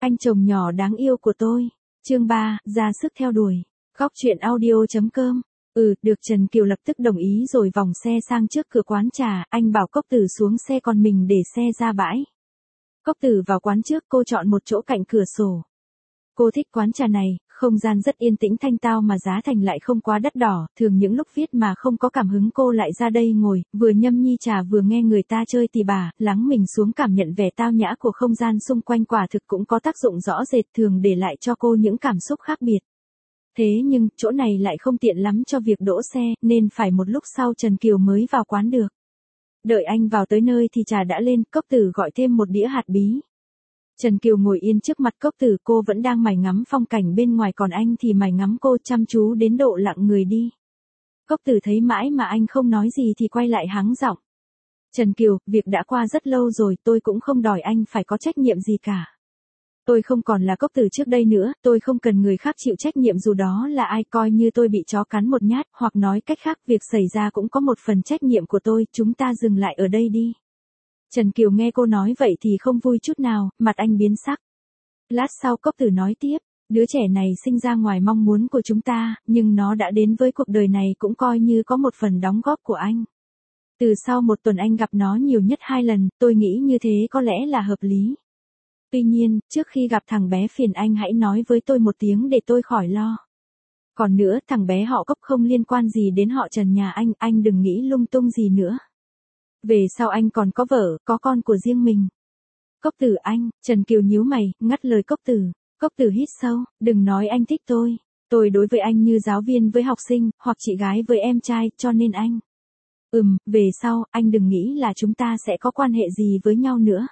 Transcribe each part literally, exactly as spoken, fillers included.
Anh chồng nhỏ đáng yêu của tôi. Chương ba, ra sức theo đuổi. Góc truyện audio.com. Ừ, được. Trần Kiều lập tức đồng ý rồi vòng xe sang trước cửa quán trà, anh bảo Cốc Tử xuống xe còn mình để xe ra bãi. Cốc Tử vào quán trước, cô chọn một chỗ cạnh cửa sổ. Cô thích quán trà này, không gian rất yên tĩnh thanh tao mà giá thành lại không quá đắt đỏ, thường những lúc viết mà không có cảm hứng cô lại ra đây ngồi, vừa nhâm nhi trà vừa nghe người ta chơi tì bà, lắng mình xuống cảm nhận vẻ tao nhã của không gian xung quanh quả thực cũng có tác dụng rõ rệt thường để lại cho cô những cảm xúc khác biệt. Thế nhưng, chỗ này lại không tiện lắm cho việc đỗ xe, nên phải một lúc sau Trần Kiều mới vào quán được. Đợi anh vào tới nơi thì trà đã lên, Cốc Tử gọi thêm một đĩa hạt bí. Trần Kiều ngồi yên trước mặt Cốc Tử, cô vẫn đang mải ngắm phong cảnh bên ngoài còn anh thì mải ngắm cô chăm chú đến độ lặng người đi. Cốc Tử thấy mãi mà anh không nói gì thì quay lại hắng giọng. Trần Kiều, việc đã qua rất lâu rồi, tôi cũng không đòi anh phải có trách nhiệm gì cả. Tôi không còn là Cốc Tử trước đây nữa, tôi không cần người khác chịu trách nhiệm dù đó là ai, coi như tôi bị chó cắn một nhát, hoặc nói cách khác việc xảy ra cũng có một phần trách nhiệm của tôi, chúng ta dừng lại ở đây đi. Trần Kiều nghe cô nói vậy thì không vui chút nào, mặt anh biến sắc. Lát sau Cốc Tử nói tiếp, đứa trẻ này sinh ra ngoài mong muốn của chúng ta, nhưng nó đã đến với cuộc đời này cũng coi như có một phần đóng góp của anh. Từ sau một tuần anh gặp nó nhiều nhất hai lần, tôi nghĩ như thế có lẽ là hợp lý. Tuy nhiên, trước khi gặp thằng bé phiền anh hãy nói với tôi một tiếng để tôi khỏi lo. Còn nữa, thằng bé họ Cốc không liên quan gì đến họ Trần nhà anh, anh đừng nghĩ lung tung gì nữa. Về sau anh còn có vợ, có con của riêng mình. Cốc Tử anh, Trần Kiều nhíu mày, ngắt lời Cốc Tử. Cốc Tử hít sâu, đừng nói anh thích tôi. Tôi đối với anh như giáo viên với học sinh, hoặc chị gái với em trai, cho nên anh. Ừm, về sau, anh đừng nghĩ là chúng ta sẽ có quan hệ gì với nhau nữa.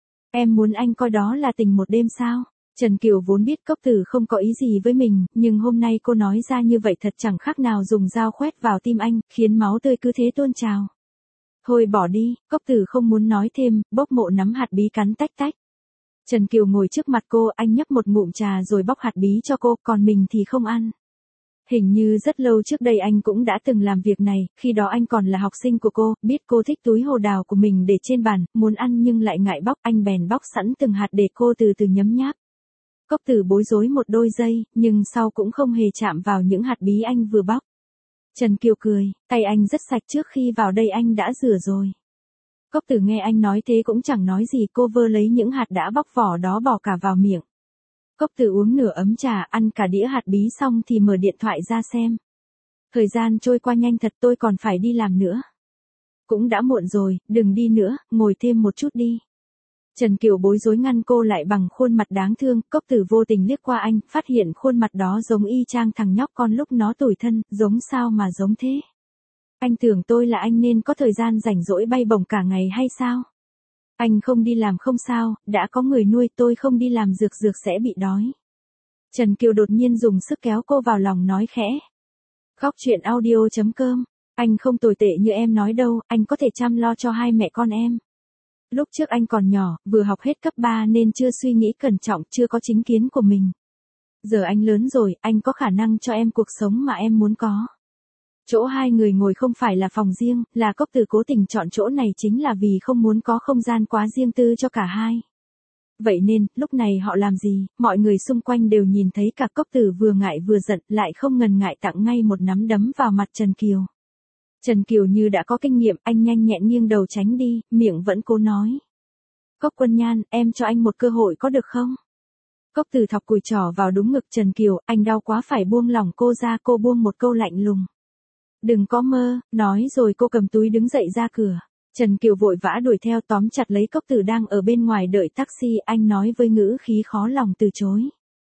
Em muốn anh coi đó là tình một đêm sao? Trần Kiều vốn biết Cốc Tử không có ý gì với mình, nhưng hôm nay cô nói ra như vậy thật chẳng khác nào dùng dao khoét vào tim anh, khiến máu tươi cứ thế tuôn trào. Thôi bỏ đi, Cốc Tử không muốn nói thêm, bốc mộ nắm hạt bí cắn tách tách. Trần Kiều ngồi trước mặt cô, anh nhấp một ngụm trà rồi bóc hạt bí cho cô, còn mình thì không ăn. Hình như rất lâu trước đây anh cũng đã từng làm việc này, khi đó anh còn là học sinh của cô, biết cô thích túi hồ đào của mình để trên bàn, muốn ăn nhưng lại ngại bóc, anh bèn bóc sẵn từng hạt để cô từ từ nhấm nháp. Cốc Tử bối rối một đôi giây, nhưng sau cũng không hề chạm vào những hạt bí anh vừa bóc. Trần Kiều cười, tay anh rất sạch, trước khi vào đây anh đã rửa rồi. Cốc Tử nghe anh nói thế cũng chẳng nói gì, cô vơ lấy những hạt đã bóc vỏ đó bỏ cả vào miệng. Cốc Tử uống nửa ấm trà, ăn cả đĩa hạt bí xong thì mở điện thoại ra xem. Thời gian trôi qua nhanh thật, tôi còn phải đi làm nữa. Cũng đã muộn rồi, đừng đi nữa, ngồi thêm một chút đi. Trần Kiều bối rối ngăn cô lại bằng khuôn mặt đáng thương, Cốc Tử vô tình liếc qua anh, phát hiện khuôn mặt đó giống y chang thằng nhóc con lúc nó tủi thân, giống sao mà giống thế. Anh tưởng tôi là anh nên có thời gian rảnh rỗi bay bổng cả ngày hay sao? Anh không đi làm không sao, đã có người nuôi, tôi không đi làm dược dược sẽ bị đói. Trần Kiều đột nhiên dùng sức kéo cô vào lòng nói khẽ. Góc truyện audio.com, anh không tồi tệ như em nói đâu, anh có thể chăm lo cho hai mẹ con em. Lúc trước anh còn nhỏ, vừa học hết cấp ba nên chưa suy nghĩ cẩn trọng, chưa có chính kiến của mình. Giờ anh lớn rồi, anh có khả năng cho em cuộc sống mà em muốn có. Chỗ hai người ngồi không phải là phòng riêng, là Cốc Tử cố tình chọn chỗ này chính là vì không muốn có không gian quá riêng tư cho cả hai. Vậy nên, lúc này họ làm gì, mọi người xung quanh đều nhìn thấy cả. Cốc Tử vừa ngại vừa giận, lại không ngần ngại tặng ngay một nắm đấm vào mặt Trần Kiều. Trần Kiều như đã có kinh nghiệm, anh nhanh nhẹn nghiêng đầu tránh đi, miệng vẫn cố nói. Cốc Quân Nhan, em cho anh một cơ hội có được không? Cốc Tử thọc cùi trỏ vào đúng ngực Trần Kiều, anh đau quá phải buông lỏng cô ra, cô buông một câu lạnh lùng. Đừng có mơ, nói rồi cô cầm túi đứng dậy ra cửa. Trần Kiều vội vã đuổi theo tóm chặt lấy Cốc Tử đang ở bên ngoài đợi taxi, anh nói với ngữ khí khó lòng từ chối.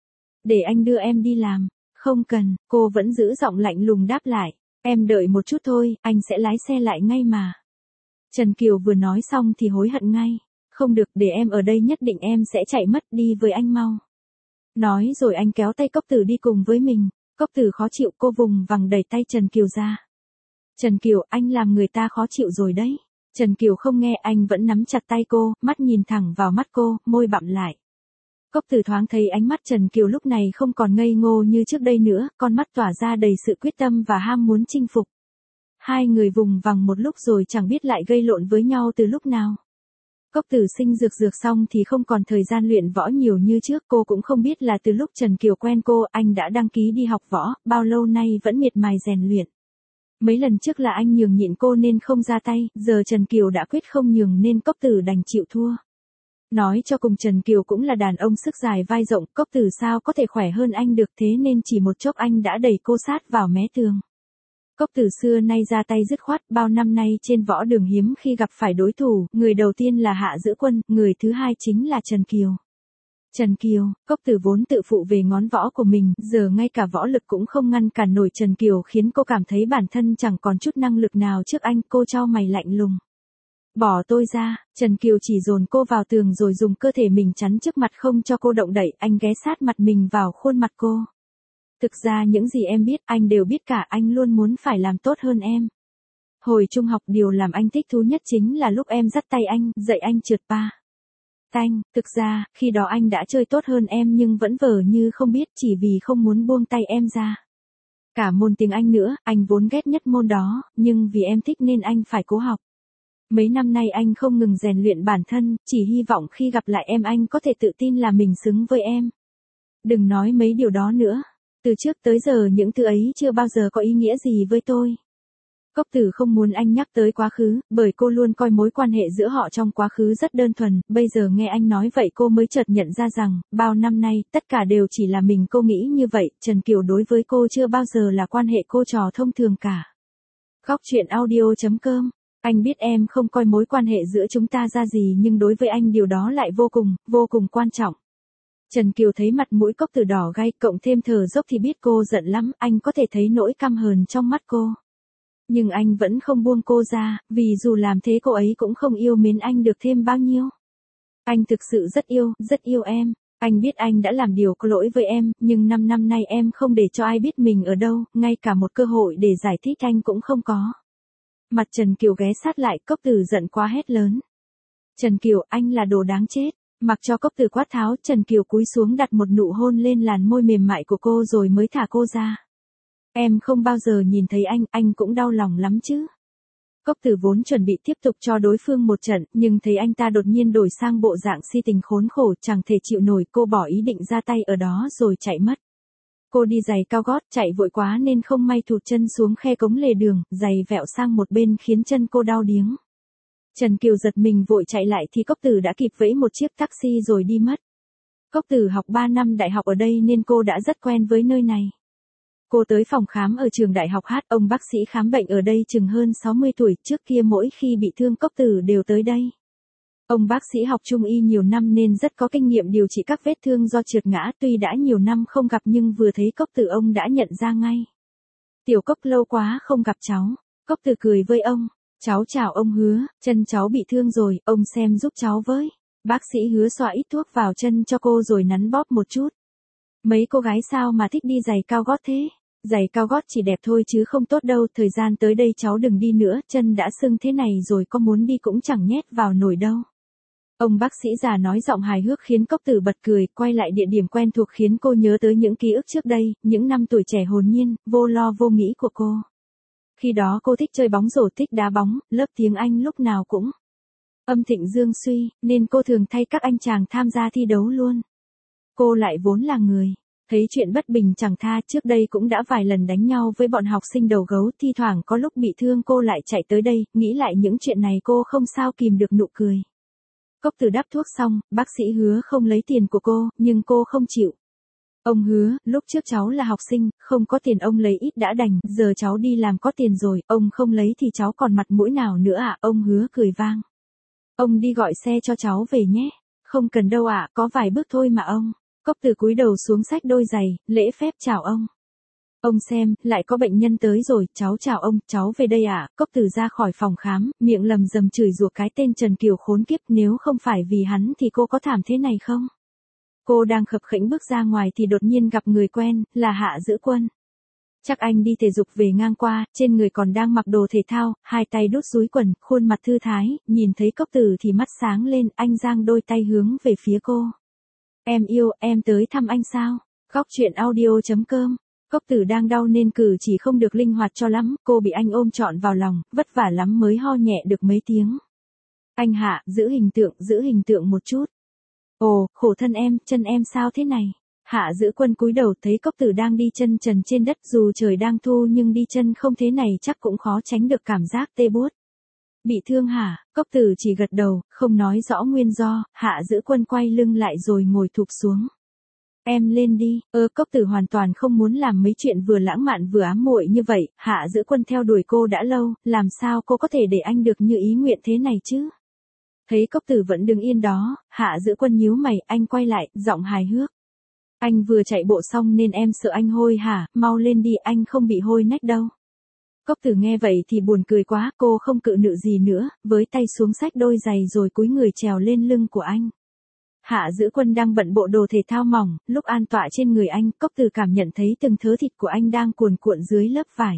Để anh đưa em đi làm. Không cần, cô vẫn giữ giọng lạnh lùng đáp lại. Em đợi một chút thôi, anh sẽ lái xe lại ngay mà. Trần Kiều vừa nói xong thì hối hận ngay. Không được, để em ở đây nhất định em sẽ chạy mất, đi với anh mau. Nói rồi anh kéo tay Cốc Tử đi cùng với mình. Cốc Tử khó chịu, cô vùng vằng đẩy tay Trần Kiều ra. Trần Kiều, anh làm người ta khó chịu rồi đấy. Trần Kiều không nghe, anh vẫn nắm chặt tay cô, mắt nhìn thẳng vào mắt cô, môi bặm lại. Cốc Tử thoáng thấy ánh mắt Trần Kiều lúc này không còn ngây ngô như trước đây nữa, con mắt tỏa ra đầy sự quyết tâm và ham muốn chinh phục. Hai người vùng vằng một lúc rồi chẳng biết lại gây lộn với nhau từ lúc nào. Cốc Tử sinh dược dược xong thì không còn thời gian luyện võ nhiều như trước, cô cũng không biết là từ lúc Trần Kiều quen cô, anh đã đăng ký đi học võ, bao lâu nay vẫn miệt mài rèn luyện. Mấy lần trước là anh nhường nhịn cô nên không ra tay, giờ Trần Kiều đã quyết không nhường nên Cốc Tử đành chịu thua. Nói cho cùng Trần Kiều cũng là đàn ông sức dài vai rộng, Cốc Tử sao có thể khỏe hơn anh được, thế nên chỉ một chốc anh đã đẩy cô sát vào mé tường. Cốc Tử xưa nay ra tay dứt khoát, bao năm nay trên võ đường hiếm khi gặp phải đối thủ, người đầu tiên là Hạ Dữ Quân, người thứ hai chính là Trần Kiều. Trần Kiều, Cốc Tử vốn tự phụ về ngón võ của mình, giờ ngay cả võ lực cũng không ngăn cản nổi Trần Kiều, khiến cô cảm thấy bản thân chẳng còn chút năng lực nào trước anh, cô chau mày lạnh lùng. Bỏ tôi ra, Trần Kiều chỉ dồn cô vào tường rồi dùng cơ thể mình chắn trước mặt không cho cô động đậy, anh ghé sát mặt mình vào khuôn mặt cô. Thực ra những gì em biết, anh đều biết cả, anh luôn muốn phải làm tốt hơn em. Hồi trung học điều làm anh thích thú nhất chính là lúc em dắt tay anh, dạy anh trượt pa. Tanh, thực ra, khi đó anh đã chơi tốt hơn em nhưng vẫn vờ như không biết chỉ vì không muốn buông tay em ra. Cả môn tiếng Anh nữa, anh vốn ghét nhất môn đó, nhưng vì em thích nên anh phải cố học. Mấy năm nay anh không ngừng rèn luyện bản thân, chỉ hy vọng khi gặp lại em anh có thể tự tin là mình xứng với em. Đừng nói mấy điều đó nữa. Từ trước tới giờ những thứ ấy chưa bao giờ có ý nghĩa gì với tôi. Cốc Tử không muốn anh nhắc tới quá khứ, bởi cô luôn coi mối quan hệ giữa họ trong quá khứ rất đơn thuần, bây giờ nghe anh nói vậy cô mới chợt nhận ra rằng, bao năm nay, tất cả đều chỉ là mình cô nghĩ như vậy, Trần Kiều đối với cô chưa bao giờ là quan hệ cô trò thông thường cả. Góc truyện audio chấm com. Anh biết em không coi mối quan hệ giữa chúng ta ra gì nhưng đối với anh điều đó lại vô cùng, vô cùng quan trọng. Trần Kiều thấy mặt mũi Cốc Tử đỏ gay, cộng thêm thở dốc thì biết cô giận lắm, anh có thể thấy nỗi căm hờn trong mắt cô. Nhưng anh vẫn không buông cô ra, vì dù làm thế cô ấy cũng không yêu mến anh được thêm bao nhiêu. Anh thực sự rất yêu, rất yêu em. Anh biết anh đã làm điều có lỗi với em, nhưng năm năm nay em không để cho ai biết mình ở đâu, ngay cả một cơ hội để giải thích anh cũng không có. Mặt Trần Kiều ghé sát lại, Cốc Tử giận quá hét lớn. Trần Kiều, anh là đồ đáng chết. Mặc cho Cốc Tử quát tháo, Trần Kiều cúi xuống đặt một nụ hôn lên làn môi mềm mại của cô rồi mới thả cô ra. Em không bao giờ nhìn thấy anh, anh cũng đau lòng lắm chứ. Cốc Tử vốn chuẩn bị tiếp tục cho đối phương một trận, nhưng thấy anh ta đột nhiên đổi sang bộ dạng si tình khốn khổ, chẳng thể chịu nổi, cô bỏ ý định ra tay ở đó rồi chạy mất. Cô đi giày cao gót, chạy vội quá nên không may thụt chân xuống khe cống lề đường, giày vẹo sang một bên khiến chân cô đau điếng. Trần Kiều giật mình vội chạy lại thì Cốc Tử đã kịp vẫy một chiếc taxi rồi đi mất. Cốc Tử học ba năm đại học ở đây nên cô đã rất quen với nơi này. Cô tới phòng khám ở trường đại học hát, ông bác sĩ khám bệnh ở đây chừng hơn sáu mươi tuổi, trước kia mỗi khi bị thương Cốc Tử đều tới đây. Ông bác sĩ học trung y nhiều năm nên rất có kinh nghiệm điều trị các vết thương do trượt ngã, tuy đã nhiều năm không gặp nhưng vừa thấy Cốc Tử ông đã nhận ra ngay. Tiểu Cốc lâu quá không gặp cháu. Cốc Tử cười với ông. Cháu chào ông Hứa, chân cháu bị thương rồi, ông xem giúp cháu với. Bác sĩ Hứa xoa ít thuốc vào chân cho cô rồi nắn bóp một chút. Mấy cô gái sao mà thích đi giày cao gót thế? Giày cao gót chỉ đẹp thôi chứ không tốt đâu, thời gian tới đây cháu đừng đi nữa, chân đã sưng thế này rồi có muốn đi cũng chẳng nhét vào nổi đâu. Ông bác sĩ già nói giọng hài hước khiến Cốc Tử bật cười, quay lại địa điểm quen thuộc khiến cô nhớ tới những ký ức trước đây, những năm tuổi trẻ hồn nhiên, vô lo vô nghĩ của cô. Khi đó cô thích chơi bóng rổ, thích đá bóng, lớp tiếng Anh lúc nào cũng âm thịnh dương suy, nên cô thường thay các anh chàng tham gia thi đấu luôn. Cô lại vốn là người thấy chuyện bất bình chẳng tha, trước đây cũng đã vài lần đánh nhau với bọn học sinh đầu gấu, thi thoảng có lúc bị thương cô lại chạy tới đây, nghĩ lại những chuyện này cô không sao kìm được nụ cười. Cốc Tử đắp thuốc xong, bác sĩ Hứa không lấy tiền của cô, nhưng cô không chịu. Ông Hứa, lúc trước cháu là học sinh, không có tiền ông lấy ít đã đành, giờ cháu đi làm có tiền rồi, ông không lấy thì cháu còn mặt mũi nào nữa ạ, à? Ông Hứa cười vang. Ông đi gọi xe cho cháu về nhé. Không cần đâu ạ, à, có vài bước thôi mà ông. Cốc Tử cúi đầu xuống xách đôi giày, lễ phép chào ông. Ông xem, lại có bệnh nhân tới rồi, cháu chào ông, cháu về đây ạ. À? Cốc Tử ra khỏi phòng khám, miệng lầm rầm chửi rủa cái tên Trần Kiều khốn kiếp, nếu không phải vì hắn thì cô có thảm thế này không? Cô đang khập khiễng bước ra ngoài thì đột nhiên gặp người quen, là Hạ Dữ Quân. Chắc anh đi thể dục về ngang qua, trên người còn đang mặc đồ thể thao, hai tay đút dúi quần, khuôn mặt thư thái, nhìn thấy Cốc Tử thì mắt sáng lên, anh giang đôi tay hướng về phía cô. Em yêu, em tới thăm anh sao? Góc truyện audio chấm com. Cốc Tử đang đau nên cử chỉ không được linh hoạt cho lắm, cô bị anh ôm trọn vào lòng, vất vả lắm mới ho nhẹ được mấy tiếng. Anh Hạ, giữ hình tượng, giữ hình tượng một chút. Ồ, khổ thân em, chân em sao thế này? Hạ Giữ Quân cúi đầu thấy Cốc Tử đang đi chân trần trên đất, dù trời đang thu nhưng đi chân không thế này chắc cũng khó tránh được cảm giác tê buốt. Bị thương hả? Cốc Tử chỉ gật đầu, không nói rõ nguyên do. Hạ Giữ Quân quay lưng lại rồi ngồi thụp xuống. Em lên đi. Ơ, Cốc Tử hoàn toàn không muốn làm mấy chuyện vừa lãng mạn vừa ám muội như vậy. Hạ Giữ Quân theo đuổi cô đã lâu, làm sao cô có thể để anh được như ý nguyện thế này chứ? Thấy Cốc Tử vẫn đứng yên đó, Hạ Giữ Quân nhíu mày, anh quay lại, giọng hài hước. Anh vừa chạy bộ xong nên em sợ anh hôi hả, mau lên đi, anh không bị hôi nách đâu. Cốc Tử nghe vậy thì buồn cười quá, cô không cự nữ gì nữa, với tay xuống xách đôi giày rồi cúi người trèo lên lưng của anh. Hạ Giữ Quân đang bận bộ đồ thể thao mỏng, lúc an tọa trên người anh, Cốc Tử cảm nhận thấy từng thớ thịt của anh đang cuồn cuộn dưới lớp vải.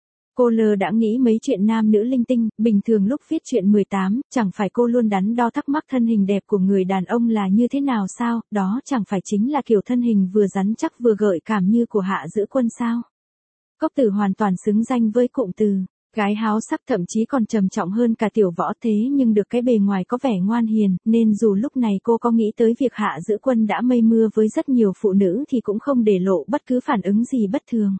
Cô lờ đã nghĩ mấy chuyện nam nữ linh tinh, bình thường lúc viết chuyện mười tám, chẳng phải cô luôn đắn đo thắc mắc thân hình đẹp của người đàn ông là như thế nào sao, đó chẳng phải chính là kiểu thân hình vừa rắn chắc vừa gợi cảm như của Hạ Giữ Quân sao. Cốc Tử hoàn toàn xứng danh với cụm từ gái háo sắc, thậm chí còn trầm trọng hơn cả Tiểu Võ, thế nhưng được cái bề ngoài có vẻ ngoan hiền, nên dù lúc này cô có nghĩ tới việc Hạ Giữ Quân đã mây mưa với rất nhiều phụ nữ thì cũng không để lộ bất cứ phản ứng gì bất thường.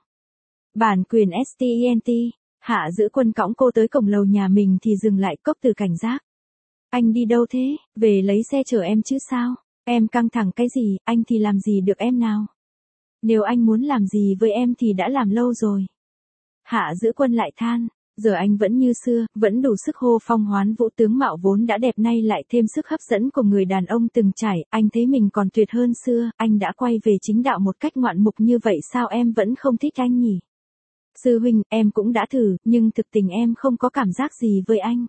Bản quyền stent, Hạ Giữ Quân cõng cô tới cổng lầu nhà mình thì dừng lại. Cốc Tử cảnh giác. Anh đi đâu thế? Về lấy xe chở em chứ sao? Em căng thẳng cái gì, anh thì làm gì được em nào? Nếu anh muốn làm gì với em thì đã làm lâu rồi. Hạ Giữ Quân lại than, giờ anh vẫn như xưa, vẫn đủ sức hô phong hoán vũ, tướng mạo vốn đã đẹp nay lại thêm sức hấp dẫn của người đàn ông từng trải, anh thấy mình còn tuyệt hơn xưa, anh đã quay về chính đạo một cách ngoạn mục như vậy sao em vẫn không thích anh nhỉ? Sư huynh, em cũng đã thử, nhưng thực tình em không có cảm giác gì với anh.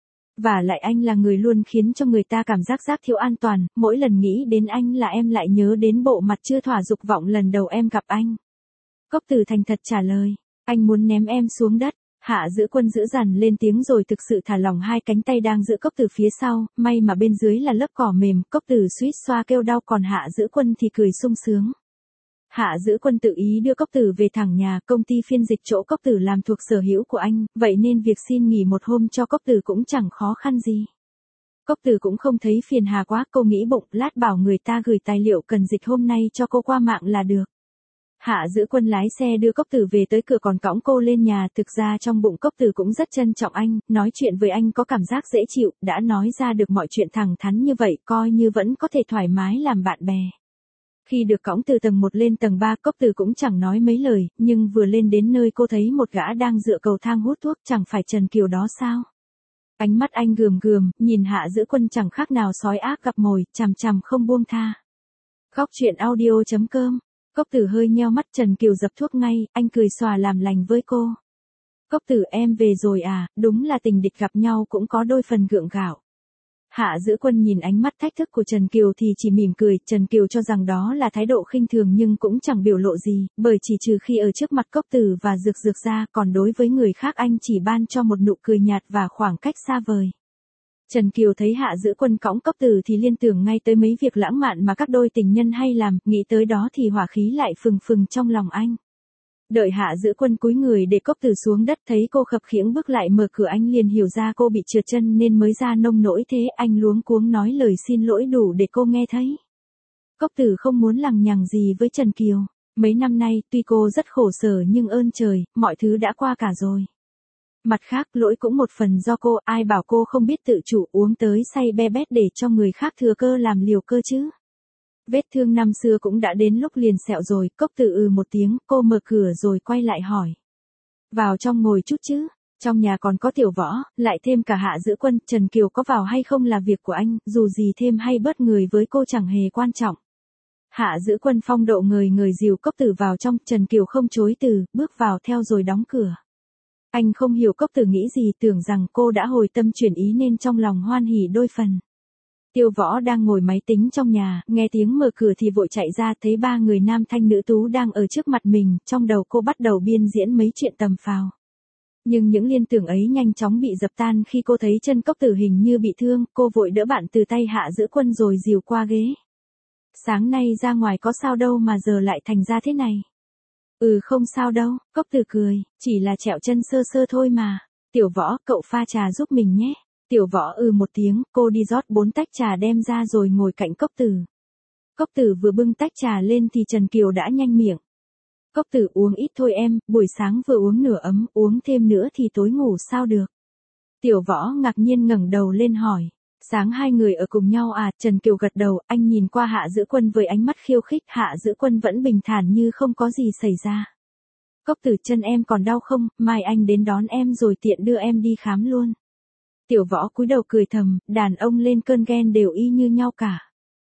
Và lại anh là người luôn khiến cho người ta cảm giác giác thiếu an toàn, mỗi lần nghĩ đến anh là em lại nhớ đến bộ mặt chưa thỏa dục vọng lần đầu em gặp anh. Cốc Tử thành thật trả lời, anh muốn ném em xuống đất. Hạ Giữ Quân giữ dằn lên tiếng rồi thực sự thả lỏng hai cánh tay đang giữ Cốc Tử phía sau, may mà bên dưới là lớp cỏ mềm. Cốc Tử suýt xoa kêu đau, còn Hạ Giữ Quân thì cười sung sướng. Hạ Giữ Quân tự ý đưa Cốc Tử về thẳng nhà, công ty phiên dịch chỗ Cốc Tử làm thuộc sở hữu của anh, vậy nên việc xin nghỉ một hôm cho Cốc Tử cũng chẳng khó khăn gì. Cốc Tử cũng không thấy phiền hà quá, cô nghĩ bụng, lát bảo người ta gửi tài liệu cần dịch hôm nay cho cô qua mạng là được. Hạ Giữ Quân lái xe đưa Cốc Tử về tới cửa còn cõng cô lên nhà, thực ra trong bụng Cốc Tử cũng rất trân trọng anh, nói chuyện với anh có cảm giác dễ chịu, đã nói ra được mọi chuyện thẳng thắn như vậy, coi như vẫn có thể thoải mái làm bạn bè. Khi được cõng từ tầng một lên tầng ba, Cốc Tử cũng chẳng nói mấy lời, nhưng vừa lên đến nơi cô thấy một gã đang dựa cầu thang hút thuốc, chẳng phải Trần Kiều đó sao? Ánh mắt anh gườm gườm, nhìn Hạ Giữ Quân chẳng khác nào sói ác gặp mồi, chằm chằm không buông tha. Góc truyện audio chấm com. Cốc Tử hơi nheo mắt, Trần Kiều dập thuốc ngay, anh cười xòa làm lành với cô. Cốc Tử, em về rồi à, đúng là tình địch gặp nhau cũng có đôi phần gượng gạo. Hạ Giữ Quân nhìn ánh mắt thách thức của Trần Kiều thì chỉ mỉm cười, Trần Kiều cho rằng đó là thái độ khinh thường nhưng cũng chẳng biểu lộ gì, bởi chỉ trừ khi ở trước mặt Cốc Tử và Dược Dược ra, còn đối với người khác anh chỉ ban cho một nụ cười nhạt và khoảng cách xa vời. Trần Kiều thấy Hạ Giữ Quân cõng Cốc Tử thì liên tưởng ngay tới mấy việc lãng mạn mà các đôi tình nhân hay làm, nghĩ tới đó thì hỏa khí lại phừng phừng trong lòng anh. Đợi Hạ Giữ Quân cúi người để Cốc Tử xuống đất, thấy cô khập khiễng bước lại mở cửa, anh liền hiểu ra cô bị trượt chân nên mới ra nông nỗi thế, anh luống cuống nói lời xin lỗi đủ để cô nghe thấy. Cốc Tử không muốn lằng nhằng gì với Trần Kiều. Mấy năm nay, tuy cô rất khổ sở nhưng ơn trời, mọi thứ đã qua cả rồi. Mặt khác, lỗi cũng một phần do cô, ai bảo cô không biết tự chủ uống tới say be bét để cho người khác thừa cơ làm liều cơ chứ. Vết thương năm xưa cũng đã đến lúc liền sẹo rồi. Cốc Tử ừ một tiếng, cô mở cửa rồi quay lại hỏi. Vào trong ngồi chút chứ, trong nhà còn có Tiểu Võ, lại thêm cả Hạ Giữ Quân, Trần Kiều có vào hay không là việc của anh, dù gì thêm hay bớt người với cô chẳng hề quan trọng. Hạ Giữ Quân phong độ người người dìu Cốc Tử vào trong, Trần Kiều không chối từ, bước vào theo rồi đóng cửa. Anh không hiểu Cốc Tử nghĩ gì, tưởng rằng cô đã hồi tâm chuyển ý nên trong lòng hoan hỉ đôi phần. Tiêu Võ đang ngồi máy tính trong nhà, nghe tiếng mở cửa thì vội chạy ra, thấy ba người nam thanh nữ tú đang ở trước mặt mình, trong đầu cô bắt đầu biên diễn mấy chuyện tầm phào. Nhưng những liên tưởng ấy nhanh chóng bị dập tan khi cô thấy chân Cốc Tử hình như bị thương, cô vội đỡ bạn từ tay Hạ Giữ Quân rồi dìu qua ghế. Sáng nay ra ngoài có sao đâu mà giờ lại thành ra thế này. Ừ không sao đâu, Cốc Tử cười, chỉ là trẹo chân sơ sơ thôi mà. Tiểu Võ, cậu pha trà giúp mình nhé. Tiểu Võ ừ một tiếng, cô đi rót bốn tách trà đem ra rồi ngồi cạnh Cốc Tử. Cốc Tử vừa bưng tách trà lên thì Trần Kiều đã nhanh miệng. Cốc Tử uống ít thôi em, buổi sáng vừa uống nửa ấm, uống thêm nữa thì tối ngủ sao được. Tiểu Võ ngạc nhiên ngẩng đầu lên hỏi. Sáng hai người ở cùng nhau à, Trần Kiều gật đầu, anh nhìn qua Hạ Dữ Quân với ánh mắt khiêu khích, Hạ Dữ Quân vẫn bình thản như không có gì xảy ra. Cốc Tử chân em còn đau không, mai anh đến đón em rồi tiện đưa em đi khám luôn. Tiểu Võ cúi đầu cười thầm, đàn ông lên cơn ghen đều y như nhau cả.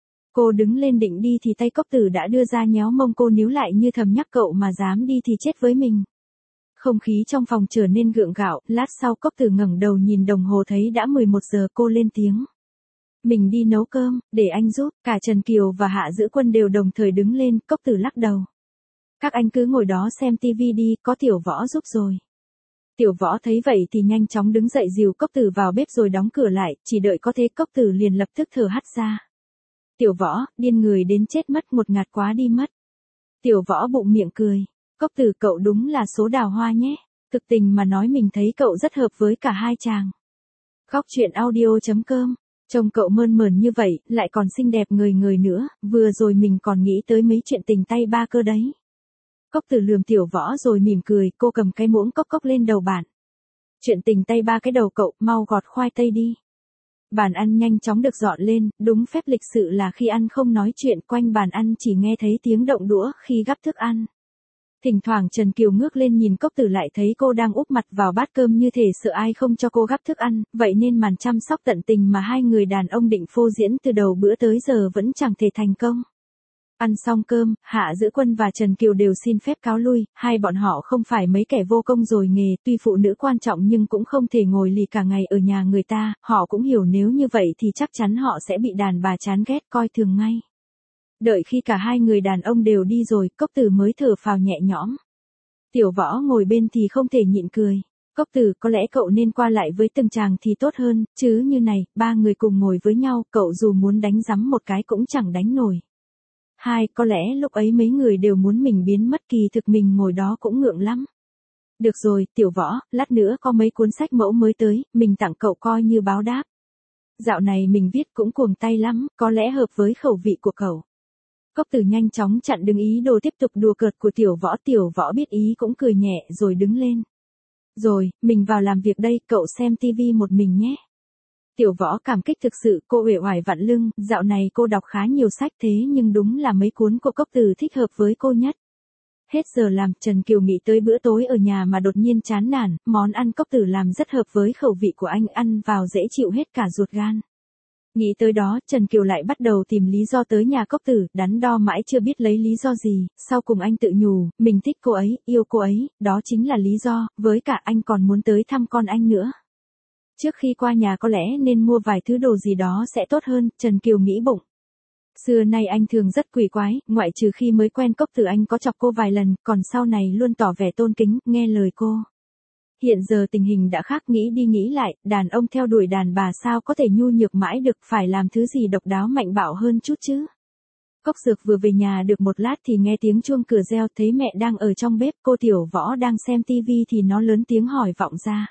Cô đứng lên định đi thì tay Cốc Tử đã đưa ra nhéo mông cô níu lại như thầm nhắc cậu mà dám đi thì chết với mình. Không khí trong phòng trở nên gượng gạo, lát sau Cốc Tử ngẩng đầu nhìn đồng hồ thấy đã mười một giờ cô lên tiếng. Mình đi nấu cơm, để anh giúp, cả Trần Kiều và Hạ Dữ Quân đều đồng thời đứng lên, Cốc Tử lắc đầu. Các anh cứ ngồi đó xem tivi đi, có Tiểu Võ giúp rồi. Tiểu Võ thấy vậy thì nhanh chóng đứng dậy dìu Cốc Tử vào bếp rồi đóng cửa lại, chỉ đợi có thế Cốc Tử liền lập tức thở hắt ra. Tiểu Võ, điên người đến chết mất một ngạt quá đi mất. Tiểu Võ bụng miệng cười. Cốc Tử cậu đúng là số đào hoa nhé. Thực tình mà nói mình thấy cậu rất hợp với cả hai chàng. Khóc chuyện audio chấm com. Trông cậu mơn mởn như vậy, lại còn xinh đẹp người người nữa, vừa rồi mình còn nghĩ tới mấy chuyện tình tay ba cơ đấy. Cốc Tử lườm Tiểu Võ rồi mỉm cười, cô cầm cái muỗng cốc cốc lên đầu bàn. Chuyện tình tay ba cái đầu cậu, mau gọt khoai tây đi. Bàn ăn nhanh chóng được dọn lên, đúng phép lịch sự là khi ăn không nói chuyện, quanh bàn ăn chỉ nghe thấy tiếng động đũa khi gắp thức ăn. Thỉnh thoảng Trần Kiều ngước lên nhìn Cốc Tử lại thấy cô đang úp mặt vào bát cơm như thể sợ ai không cho cô gắp thức ăn, vậy nên màn chăm sóc tận tình mà hai người đàn ông định phô diễn từ đầu bữa tới giờ vẫn chẳng thể thành công. Ăn xong cơm, Hạ Dữ Quân và Trần Kiều đều xin phép cáo lui, hai bọn họ không phải mấy kẻ vô công rồi nghề, tuy phụ nữ quan trọng nhưng cũng không thể ngồi lì cả ngày ở nhà người ta, họ cũng hiểu nếu như vậy thì chắc chắn họ sẽ bị đàn bà chán ghét coi thường ngay. Đợi khi cả hai người đàn ông đều đi rồi, Cốc Tử mới thở phào nhẹ nhõm. Tiểu Võ ngồi bên thì không thể nhịn cười. Cốc Tử, có lẽ cậu nên qua lại với từng chàng thì tốt hơn, chứ như này, ba người cùng ngồi với nhau, cậu dù muốn đánh rắm một cái cũng chẳng đánh nổi. Hai, có lẽ lúc ấy mấy người đều muốn mình biến mất, kỳ thực mình ngồi đó cũng ngượng lắm. Được rồi, Tiểu Võ, lát nữa có mấy cuốn sách mẫu mới tới, mình tặng cậu coi như báo đáp. Dạo này mình viết cũng cuồng tay lắm, có lẽ hợp với khẩu vị của cậu. Cốc Tử nhanh chóng chặn đứng ý đồ tiếp tục đùa cợt của Tiểu Võ, Tiểu Võ biết ý cũng cười nhẹ rồi đứng lên. Rồi, mình vào làm việc đây, cậu xem tivi một mình nhé. Tiểu Võ cảm kích thực sự, cô uể oải vặn lưng, dạo này cô đọc khá nhiều sách thế nhưng đúng là mấy cuốn của Cốc Tử thích hợp với cô nhất. Hết giờ làm, Trần Kiều nghĩ tới bữa tối ở nhà mà đột nhiên chán nản, món ăn Cốc Tử làm rất hợp với khẩu vị của anh, ăn vào dễ chịu hết cả ruột gan. Nghĩ tới đó, Trần Kiều lại bắt đầu tìm lý do tới nhà Cốc Tử, đắn đo mãi chưa biết lấy lý do gì, sau cùng anh tự nhủ, mình thích cô ấy, yêu cô ấy, đó chính là lý do, với cả anh còn muốn tới thăm con anh nữa. Trước khi qua nhà có lẽ nên mua vài thứ đồ gì đó sẽ tốt hơn, Trần Kiều nghĩ bụng. Xưa nay anh thường rất quỷ quái, ngoại trừ khi mới quen Cốc Tử anh có chọc cô vài lần, còn sau này luôn tỏ vẻ tôn kính, nghe lời cô. Hiện giờ tình hình đã khác, nghĩ đi nghĩ lại, đàn ông theo đuổi đàn bà sao có thể nhu nhược mãi được, phải làm thứ gì độc đáo mạnh bạo hơn chút chứ. Cốc Dược vừa về nhà được một lát thì nghe tiếng chuông cửa reo, thấy mẹ đang ở trong bếp, cô Tiểu Võ đang xem tivi thì nó lớn tiếng hỏi vọng ra.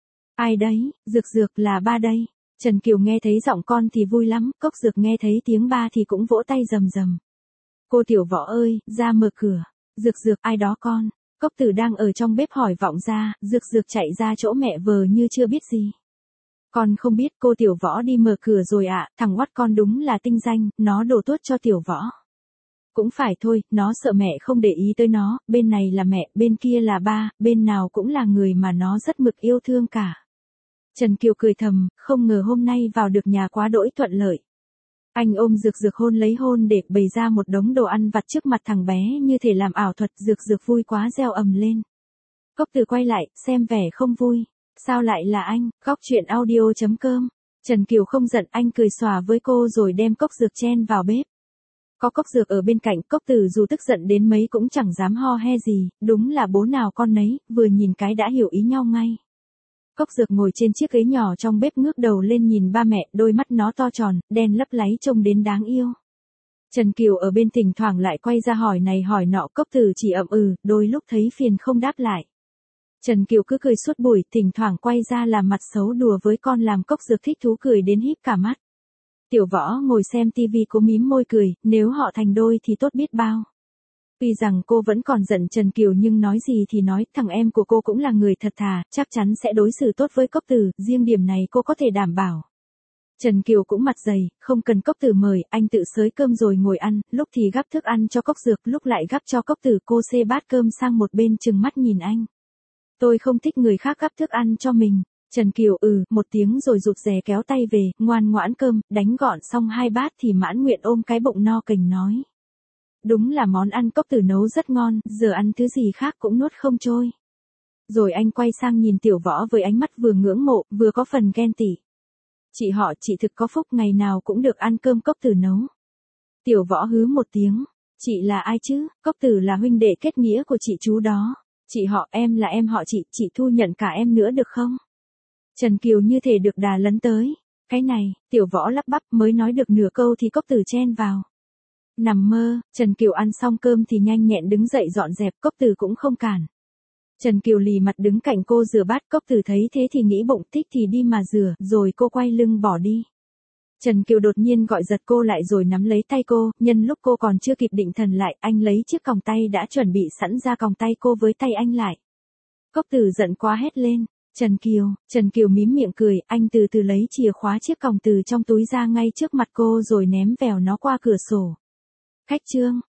Ai đấy, Dược Dược là ba đây. Trần Kiều nghe thấy giọng con thì vui lắm, Cốc Dược nghe thấy tiếng ba thì cũng vỗ tay rầm rầm. Cô Tiểu Võ ơi, ra mở cửa. Dược Dược, ai đó con? Cốc Tử đang ở trong bếp hỏi vọng ra, Dược Dược chạy ra chỗ mẹ vờ như chưa biết gì. Con không biết, cô Tiểu Võ đi mở cửa rồi ạ, à, thằng oắt con đúng là tinh danh, nó đổ tuốt cho Tiểu Võ. Cũng phải thôi, nó sợ mẹ không để ý tới nó, bên này là mẹ, bên kia là ba, bên nào cũng là người mà nó rất mực yêu thương cả. Trần Kiều cười thầm, không ngờ hôm nay vào được nhà quá đỗi thuận lợi. Anh ôm Dược Dược hôn lấy hôn để bày ra một đống đồ ăn vặt trước mặt thằng bé như thể làm ảo thuật, Dược Dược vui quá reo ầm lên. Cốc Tử quay lại, xem vẻ không vui. Sao lại là anh? Khóc chuyện audio chấm com. Trần Kiều không giận, anh cười xòa với cô rồi đem Cốc Dược chen vào bếp. Có Cốc Dược ở bên cạnh, Cốc Tử dù tức giận đến mấy cũng chẳng dám ho he gì, đúng là bố nào con nấy, vừa nhìn cái đã hiểu ý nhau ngay. Cốc Dược ngồi trên chiếc ghế nhỏ trong bếp ngước đầu lên nhìn ba mẹ, đôi mắt nó to tròn, đen lấp láy trông đến đáng yêu. Trần Kiều ở bên thỉnh thoảng lại quay ra hỏi này hỏi nọ, Cốc Tử chỉ ậm ừ, đôi lúc thấy phiền không đáp lại. Trần Kiều cứ cười suốt buổi, thỉnh thoảng quay ra làm mặt xấu đùa với con làm cốc dược thích thú cười đến híp cả mắt. Tiểu Võ ngồi xem tivi cố mím môi cười, nếu họ thành đôi thì tốt biết bao. Tuy rằng cô vẫn còn giận Trần Kiều nhưng nói gì thì nói, thằng em của cô cũng là người thật thà, chắc chắn sẽ đối xử tốt với Cốc Tử, riêng điểm này cô có thể đảm bảo. Trần Kiều cũng mặt dày, không cần Cốc Tử mời, anh tự xới cơm rồi ngồi ăn, lúc thì gắp thức ăn cho Cốc Dược, lúc lại gắp cho Cốc Tử. Cô xê bát cơm sang một bên trừng mắt nhìn anh. Tôi không thích người khác gắp thức ăn cho mình. Trần Kiều ừ, một tiếng rồi rụt rè kéo tay về, ngoan ngoãn cơm, đánh gọn xong hai bát thì mãn nguyện ôm cái bụng no cành nói. Đúng là món ăn Cốc Tử nấu rất ngon, giờ ăn thứ gì khác cũng nuốt không trôi. Rồi anh quay sang nhìn Tiểu Võ với ánh mắt vừa ngưỡng mộ, vừa có phần ghen tị. Chị họ chị thực có phúc ngày nào cũng được ăn cơm Cốc Tử nấu. Tiểu Võ hứ một tiếng. Chị là ai chứ? Cốc Tử là huynh đệ kết nghĩa của chị chú đó. Chị họ em là em họ chị, chị thu nhận cả em nữa được không? Trần Kiều như thể được đà lấn tới. Cái này, Tiểu Võ lắp bắp mới nói được nửa câu thì Cốc Tử chen vào. Nằm mơ, Trần Kiều ăn xong cơm thì nhanh nhẹn đứng dậy dọn dẹp, Cốc Tử cũng không cản. Trần Kiều lì mặt đứng cạnh cô rửa bát, Cốc Tử thấy thế thì nghĩ bụng thích thì đi mà rửa, rồi cô quay lưng bỏ đi. Trần Kiều đột nhiên gọi giật cô lại rồi nắm lấy tay cô, nhân lúc cô còn chưa kịp định thần lại, anh lấy chiếc còng tay đã chuẩn bị sẵn ra còng tay cô với tay anh lại. Cốc Tử giận quá hét lên. Trần Kiều, Trần Kiều mím miệng cười, anh từ từ lấy chìa khóa chiếc còng từ trong túi ra ngay trước mặt cô rồi ném vèo nó qua cửa sổ. Khách trương.